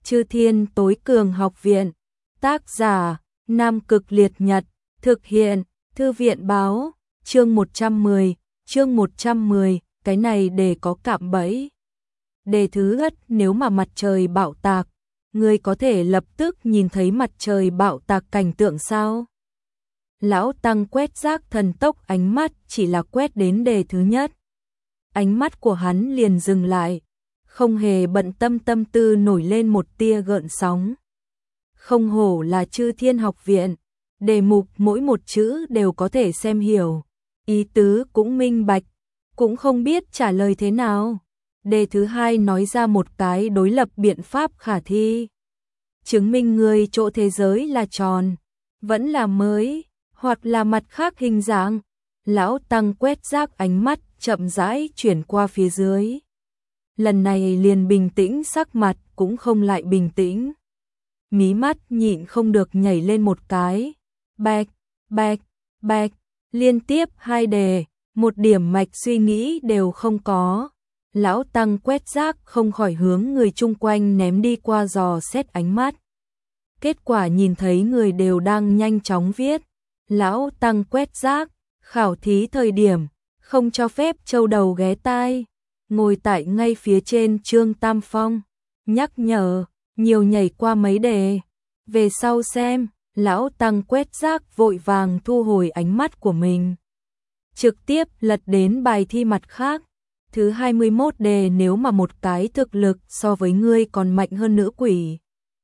Chư Thiên Tối Cường Học Viện. Tác giả: Nam Cực Liệt Nhật. Thực hiện: Thư viện báo. Chương 110, cái này để có cạm bẫy. Đề thứ nhất, nếu mà mặt trời bạo tạc, ngươi có thể lập tức nhìn thấy mặt trời bạo tạc cảnh tượng sao? Lão Tăng quét rác thần tốc, ánh mắt chỉ là quét đến đề thứ nhất. Ánh mắt của hắn liền dừng lại, không hề bận tâm, tâm tư nổi lên một tia gợn sóng. Không hổ là Chư Thiên Học Viện, đề mục mỗi một chữ đều có thể xem hiểu, ý tứ cũng minh bạch, cũng không biết trả lời thế nào. Đề thứ hai nói ra một cái đối lập biện pháp khả thi. Chứng minh người chỗ thế giới là tròn, vẫn là mới, hoặc là mặt khác hình dạng. Lão Tăng quét rác, ánh mắt chậm rãi chuyển qua phía dưới. Lần này liền bình tĩnh, sắc mặt cũng không lại bình tĩnh. Mí mắt nhịn không được nhảy lên một cái. Bạch, bạch, bạch, liên tiếp hai đề, một điểm mạch suy nghĩ đều không có. Lão Tăng quét rác không khỏi hướng người chung quanh ném đi qua dò xét ánh mắt. Kết quả nhìn thấy người đều đang nhanh chóng viết. Lão Tăng quét rác, khảo thí thời điểm, không cho phép châu đầu ghé tai. Ngồi tại ngay phía trên Trương Tam Phong, nhắc nhở, nhiều nhảy qua mấy đề. Về sau xem, Lão Tăng quét rác vội vàng thu hồi ánh mắt của mình. Trực tiếp lật đến bài thi mặt khác. Thứ 21 đề, nếu mà một cái thực lực so với ngươi còn mạnh hơn nữ quỷ,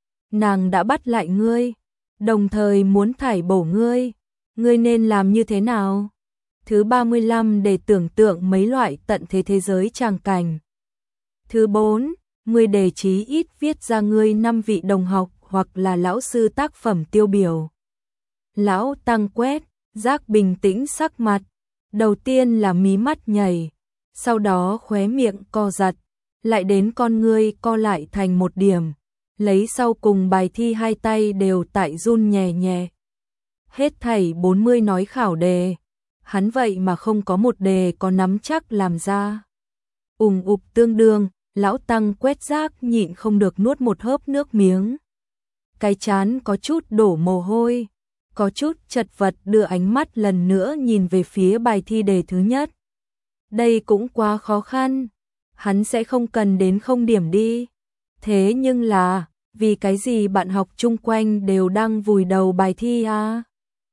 nàng đã bắt lại ngươi, đồng thời muốn thải bổ ngươi, ngươi nên làm như thế nào? Thứ 35 đề, tưởng tượng mấy loại tận thế thế giới tràng cảnh. Thứ 4, 10 đề chí ít viết ra ngươi 5 vị đồng học hoặc là lão sư tác phẩm tiêu biểu. Lão Tăng quét rác bình tĩnh sắc mặt, đầu tiên là mí mắt nhảy, sau đó khóe miệng co giật, lại đến con ngươi co lại thành một điểm, lấy sau cùng bài thi hai tay đều tại run nhẹ nhẹ. Hết thảy 40 nói khảo đề, hắn vậy mà không có một đề có nắm chắc làm ra. Ục tương đương, Lão Tăng quét rác nhịn không được nuốt một hớp nước miếng. Cái trán có chút đổ mồ hôi, có chút chật vật, đưa ánh mắt lần nữa nhìn về phía bài thi đề thứ nhất. Đây cũng quá khó khăn, hắn sẽ không cần đến không điểm đi. Thế nhưng là, vì cái gì bạn học chung quanh đều đang vùi đầu bài thi à?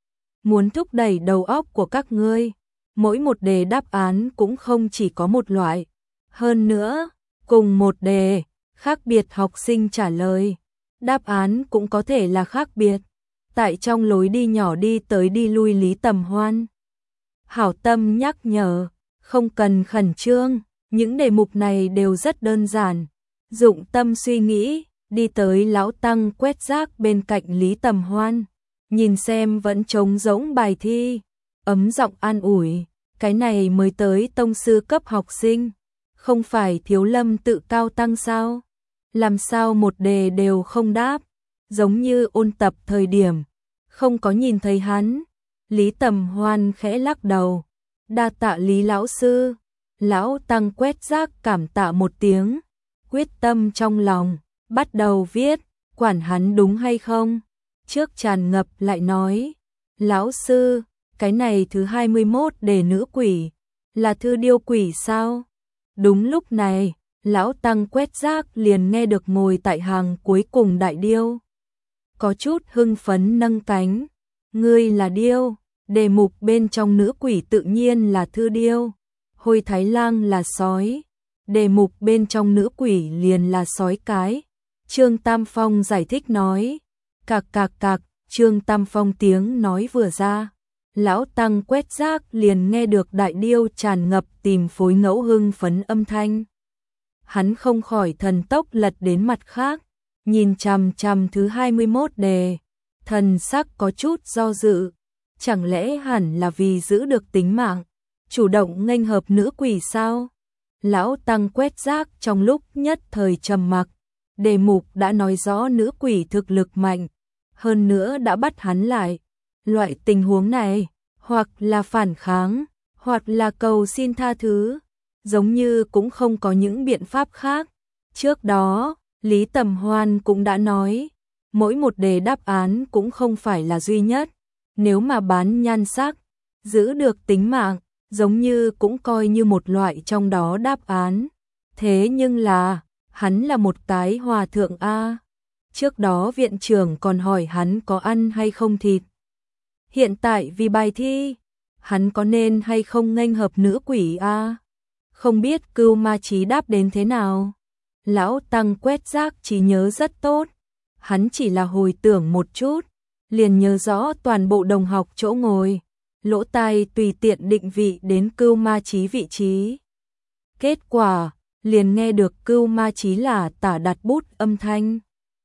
Muốn thúc đẩy đầu óc của các ngươi, mỗi một đề đáp án cũng không chỉ có một loại. Hơn nữa, cùng một đề, khác biệt học sinh trả lời, đáp án cũng có thể là khác biệt. Tại trong lối đi nhỏ đi tới đi lui Lý Tầm Hoan hảo tâm nhắc nhở, không cần khẩn trương, những đề mục này đều rất đơn giản. Dụng tâm suy nghĩ, đi tới Lão Tăng quét rác bên cạnh Lý Tầm Hoan, nhìn xem vẫn trống rỗng bài thi, ấm giọng an ủi, cái này mới tới tông sư cấp học sinh, không phải Thiếu Lâm tự cao tăng sao? Làm sao một đề đều không đáp, giống như ôn tập thời điểm, không có nhìn thấy hắn. Lý Tầm Hoan khẽ lắc đầu, đa tạ Lý lão sư. Lão Tăng quét rác cảm tạ một tiếng, quyết tâm trong lòng, bắt đầu viết, quản hắn đúng hay không. Trước tràn ngập lại nói, lão sư, cái này thứ 21 đề nữ quỷ, là thư điêu quỷ sao? Đúng lúc này, Lão Tăng quét rác liền nghe được ngồi tại hàng cuối cùng đại điêu. Có chút hưng phấn nâng cánh, ngươi là điêu, đề mục bên trong nữ quỷ tự nhiên là thư điêu. Hôi Thái Lang là sói, đề mục bên trong nữ quỷ liền là sói cái. Trương Tam Phong giải thích nói, cạc cạc cạc. Trương Tam Phong tiếng nói vừa ra, Lão Tăng quét rác liền nghe được đại điêu tràn ngập tìm phối ngẫu hưng phấn âm thanh. Hắn không khỏi thần tốc lật đến mặt khác, nhìn chằm chằm thứ 21 đề, thần sắc có chút do dự, chẳng lẽ hẳn là vì giữ được tính mạng, chủ động nghênh hợp nữ quỷ sao? Lão Tăng quét rác trong lúc nhất thời trầm mặc, đề mục đã nói rõ nữ quỷ thực lực mạnh, hơn nữa đã bắt hắn lại. Loại tình huống này, hoặc là phản kháng, hoặc là cầu xin tha thứ, giống như cũng không có những biện pháp khác. Trước đó, Lý Tầm Hoan cũng đã nói, mỗi một đề đáp án cũng không phải là duy nhất, nếu mà bán nhan sắc, giữ được tính mạng, giống như cũng coi như một loại trong đó đáp án. Thế nhưng là, hắn là một cái hòa thượng A. Trước đó viện trưởng còn hỏi hắn có ăn hay không thịt. Hiện tại vì bài thi, hắn có nên hay không nghênh hợp nữ quỷ A. Không biết Cưu Ma Chí đáp đến thế nào. Lão Tăng quét rác trí nhớ rất tốt. Hắn chỉ là hồi tưởng một chút, liền nhớ rõ toàn bộ đồng học chỗ ngồi, lỗ tai tùy tiện định vị đến Cưu Ma Chí vị trí. Kết quả, liền nghe được Cưu Ma Chí là tả đặt bút âm thanh.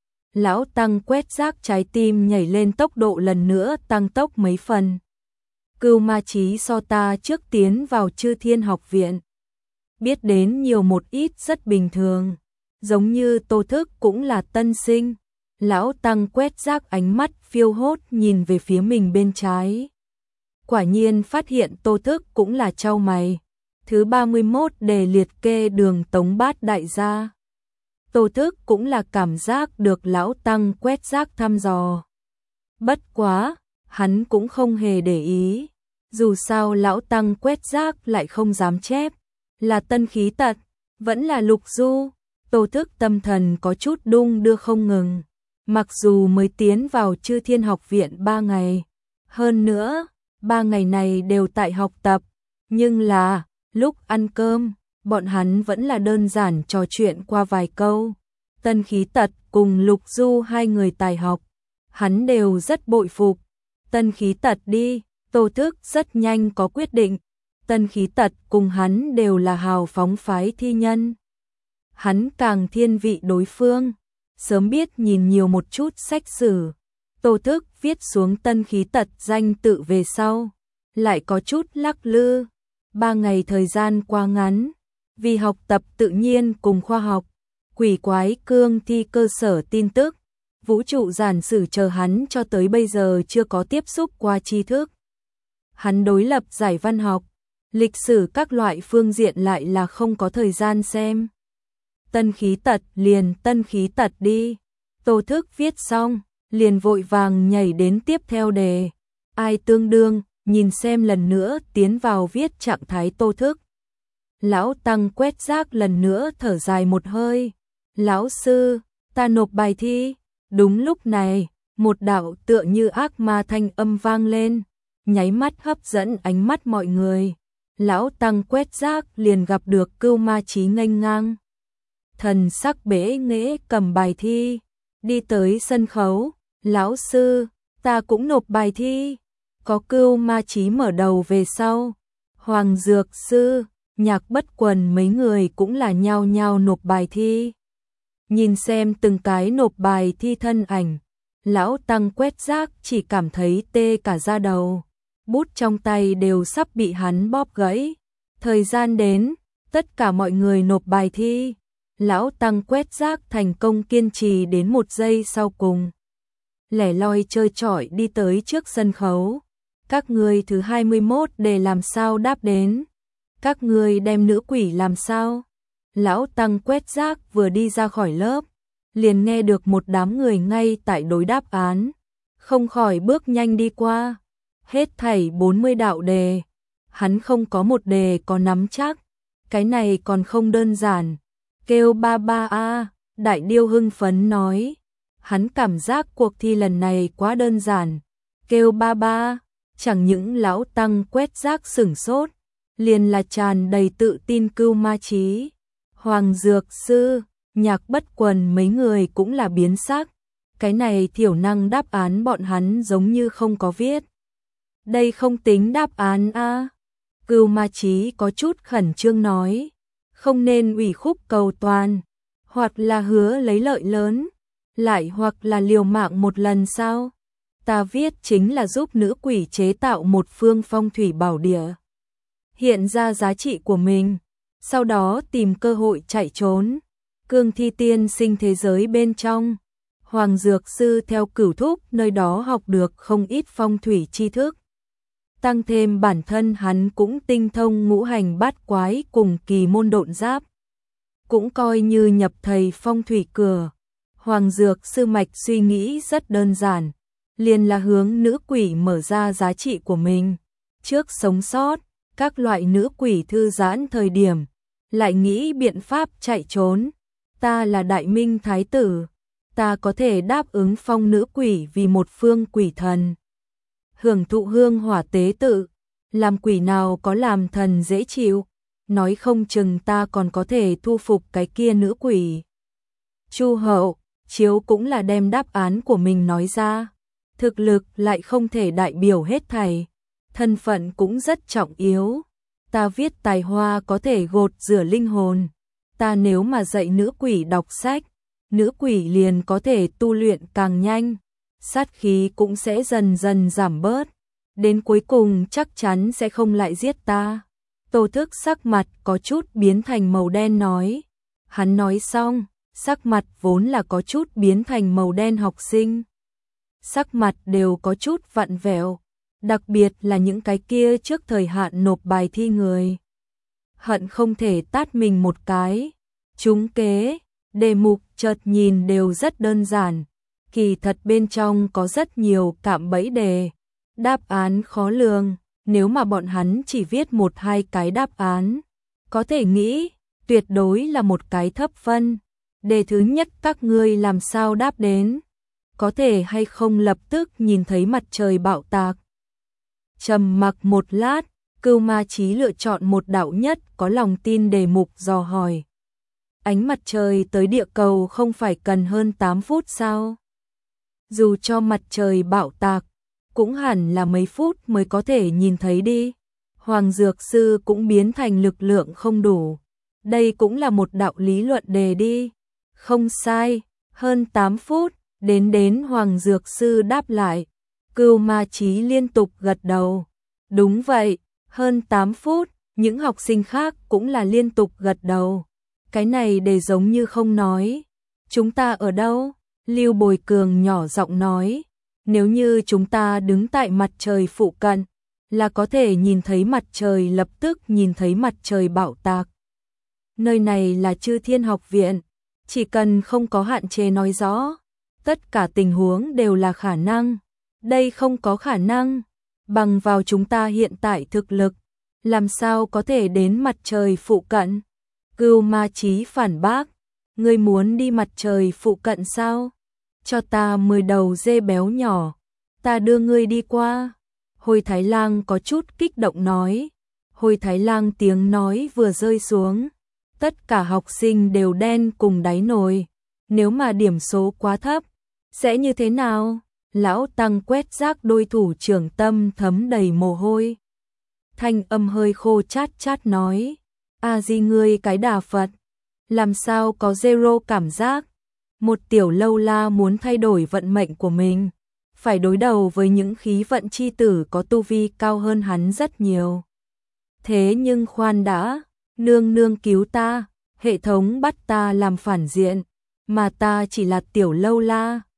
Lão Tăng quét rác trái tim nhảy lên tốc độ lần nữa tăng tốc mấy phần. Cưu Ma Chí so ta trước tiến vào Chư Thiên Học Viện. Biết đến nhiều một ít rất bình thường, giống như Tô Thức cũng là tân sinh. Lão Tăng quét rác ánh mắt phiêu hốt nhìn về phía mình bên trái. Quả nhiên phát hiện Tô Thức cũng là chau mày. Thứ 31 đề liệt kê Đường Tống Bát Đại gia. Tô Thức cũng là cảm giác được Lão Tăng quét rác thăm dò. Bất quá, hắn cũng không hề để ý. Dù sao Lão Tăng quét rác lại không dám chép. Là Tân Khí Tật, vẫn là Lục Du. Tô Thức tâm thần có chút đung đưa không ngừng. Mặc dù mới tiến vào Chư Thiên Học Viện 3 ngày. Hơn nữa, 3 ngày này đều tại học tập. Nhưng là, lúc ăn cơm, bọn hắn vẫn là đơn giản trò chuyện qua vài câu. Tân Khí Tật cùng Lục Du hai người tài học. Hắn đều rất bội phục. Tân Khí Tật đi, Tô Thức rất nhanh có quyết định. Tân Khí Tật cùng hắn đều là hào phóng phái thi nhân. Hắn càng thiên vị đối phương. Sớm biết nhìn nhiều một chút sách sử. Tô Thức viết xuống Tân Khí Tật danh tự về sau. Lại có chút lắc lư. 3 ngày thời gian quá ngắn. Vì học tập tự nhiên cùng khoa học. Quỷ quái cương thi cơ sở tin tức. Vũ trụ giản sử chờ hắn cho tới bây giờ chưa có tiếp xúc qua tri thức. Hắn đối lập giải văn học. Lịch sử các loại phương diện lại là không có thời gian xem. Tân Khí Tật liền Tân Khí Tật đi. Tô Thức viết xong, liền vội vàng nhảy đến tiếp theo đề. Ai tương đương, nhìn xem lần nữa tiến vào viết trạng thái Tô Thức. Lão Tăng quét rác lần nữa thở dài một hơi. Lão sư, ta nộp bài thi. Đúng lúc này, một đạo tựa như ác ma thanh âm vang lên, nháy mắt hấp dẫn ánh mắt mọi người. Lão Tăng quét rác liền gặp được Cưu Ma Chí nghênh ngang. Thần sắc bẽ nghễ cầm bài thi, đi tới sân khấu. Lão sư, ta cũng nộp bài thi. Có Cưu Ma Chí mở đầu về sau. Hoàng Dược Sư, Nhạc Bất Quần mấy người cũng là nhao nhao nộp bài thi. Nhìn xem từng cái nộp bài thi thân ảnh, Lão Tăng quét rác chỉ cảm thấy tê cả da đầu. Bút trong tay đều sắp bị hắn bóp gãy. Thời gian đến, tất cả mọi người nộp bài thi. Lão Tăng quét rác thành công kiên trì đến 1 giây sau cùng. Lẻ loi chơi chọi đi tới trước sân khấu. Các ngươi thứ 21 để làm sao đáp đến? Các ngươi đem nữ quỷ làm sao? Lão Tăng quét rác vừa đi ra khỏi lớp, liền nghe được một đám người ngay tại đối đáp án. Không khỏi bước nhanh đi qua. Hết thảy 40 đạo đề. Hắn không có một đề có nắm chắc. Cái này còn không đơn giản. Kêu ba ba a, Đại Điêu hưng phấn nói. Hắn cảm giác cuộc thi lần này quá đơn giản. Kêu ba ba, chẳng những Lão Tăng quét rác sửng sốt, liền là tràn đầy tự tin Cưu Ma Chí. Hoàng Dược Sư, Nhạc Bất Quần mấy người cũng là biến sắc. Cái này thiểu năng đáp án bọn hắn giống như không có viết. Đây không tính đáp án a. Cưu Ma Chí có chút khẩn trương nói. Không nên ủy khúc cầu toàn, hoặc là hứa lấy lợi lớn, lại hoặc là liều mạng một lần sao? Ta viết chính là giúp nữ quỷ chế tạo một phương phong thủy bảo địa. Hiện ra giá trị của mình, sau đó tìm cơ hội chạy trốn. Cương thi tiên sinh thế giới bên trong. Hoàng Dược Sư theo Cửu Thúc nơi đó học được không ít phong thủy tri thức. Tăng thêm bản thân hắn cũng tinh thông ngũ hành bát quái cùng kỳ môn độn giáp. cũng coi như nhập thầy phong thủy cửa. Hoàng Dược Sư mạch suy nghĩ rất đơn giản, liền là hướng nữ quỷ mở ra giá trị của mình. Trước sống sót, các loại nữ quỷ thư giãn thời điểm, lại nghĩ biện pháp chạy trốn. Ta là Đại Minh Thái tử, ta có thể đáp ứng phong nữ quỷ vì một phương quỷ thần. Hưởng thụ hương hỏa tế tự, làm quỷ nào có làm thần dễ chịu, nói không chừng ta còn có thể thu phục cái kia nữ quỷ. Chu Hậu, Chiếu cũng là đem đáp án của mình nói ra. Thực lực lại không thể đại biểu hết thảy, thân phận cũng rất trọng yếu. Ta viết tài hoa có thể gột rửa linh hồn. Ta nếu mà dạy nữ quỷ đọc sách, nữ quỷ liền có thể tu luyện càng nhanh, sát khí cũng sẽ dần dần giảm bớt. Đến cuối cùng chắc chắn sẽ không lại giết ta. Tô Thức sắc mặt có chút biến thành màu đen nói. Hắn nói xong, sắc mặt vốn là có chút biến thành màu đen học sinh. Sắc mặt đều có chút vặn vẹo, đặc biệt là những cái kia trước thời hạn nộp bài thi người. Hận không thể tát mình một cái. Trúng kế, đề mục chợt nhìn đều rất đơn giản, kỳ thật bên trong có rất nhiều cạm bẫy đề. Đáp án khó lường, nếu mà bọn hắn chỉ viết một hai cái đáp án, có thể nghĩ, tuyệt đối là một cái thấp phân. Đề thứ nhất các ngươi làm sao đáp đến? Có thể hay không lập tức nhìn thấy mặt trời bạo tạc? Trầm mặc một lát, Cưu Ma Chí lựa chọn một đạo nhất có lòng tin đề mục dò hỏi. Ánh mặt trời tới địa cầu không phải cần hơn 8 phút sao? Dù cho mặt trời bạo tạc, cũng hẳn là mấy phút mới có thể nhìn thấy đi. Hoàng Dược Sư cũng biến thành lực lượng không đủ. Đây cũng là một đạo lý luận đề đi. Không sai, hơn 8 phút, đến Hoàng Dược Sư đáp lại. Cưu Ma Chí liên tục gật đầu. Đúng vậy, hơn 8 phút, những học sinh khác cũng là liên tục gật đầu. Cái này để giống như không nói. Chúng ta ở đâu? Lưu Bồi Cường nhỏ giọng nói. Nếu như chúng ta đứng tại mặt trời phụ cận, là có thể nhìn thấy mặt trời, lập tức nhìn thấy mặt trời bạo tạc. Nơi này là Chư Thiên Học Viện, chỉ cần không có hạn chế nói rõ, tất cả tình huống đều là khả năng. Đây không có khả năng, bằng vào chúng ta hiện tại thực lực, làm sao có thể đến mặt trời phụ cận? Cưu Ma Chí phản bác, ngươi muốn đi mặt trời phụ cận sao? Cho ta 10 đầu dê béo nhỏ, ta đưa ngươi đi qua. Hồi Thái Lang có chút kích động nói. Hồi Thái Lang tiếng nói vừa rơi xuống, tất cả học sinh đều đen cùng đáy nồi. Nếu mà điểm số quá thấp, sẽ như thế nào? Lão Tăng quét rác đôi thủ trưởng tâm thấm đầy mồ hôi. Thanh âm hơi khô chát chát nói. A Di ngươi cái Đà Phật, làm sao có zero cảm giác? Một tiểu lâu la muốn thay đổi vận mệnh của mình, phải đối đầu với những khí vận chi tử có tu vi cao hơn hắn rất nhiều. Thế nhưng khoan đã, nương nương cứu ta, hệ thống bắt ta làm phản diện, mà ta chỉ là tiểu lâu la,